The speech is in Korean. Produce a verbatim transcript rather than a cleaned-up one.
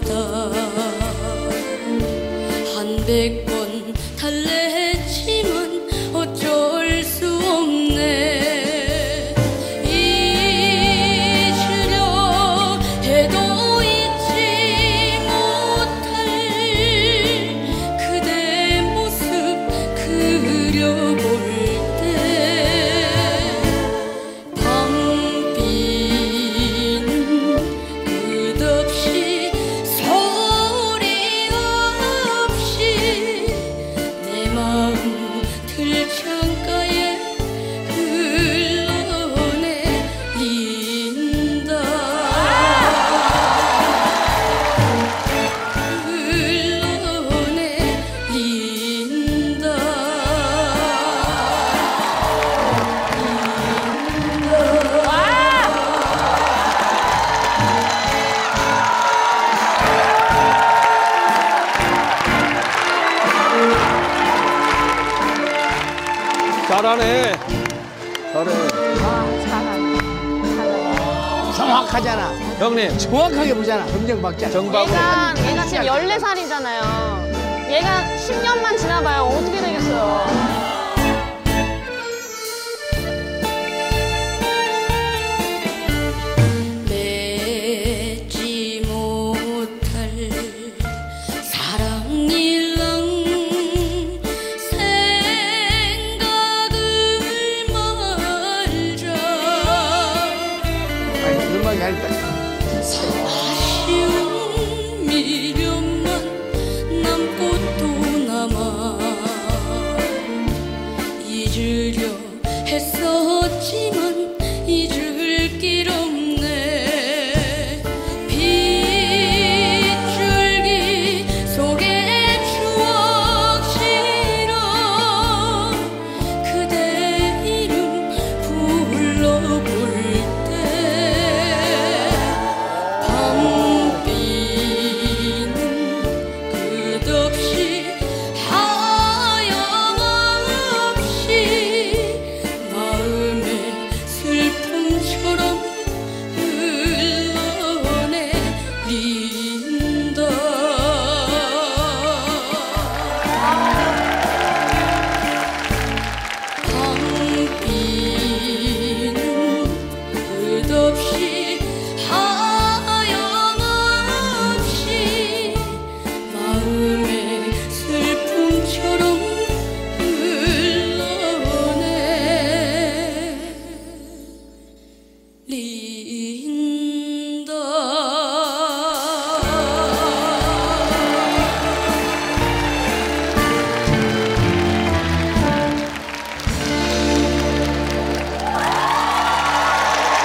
한백 번 달래지만 어쩔 수 없네. 잊으려 해도 잊지 못할 그대 모습 그려볼 때 밤비는 끝없이 소리 없이 내 마음 들창가에 흘러내린다. 흘러내린다. 잘하네. 잘해. 정확하잖아. 형님, 정확하게 보잖아. 검정박자. 정박으로. 얘가, 얘가 지금 열네 살이잖아요. 얘가 십 년만 지나봐요. 어떻게 되겠어요.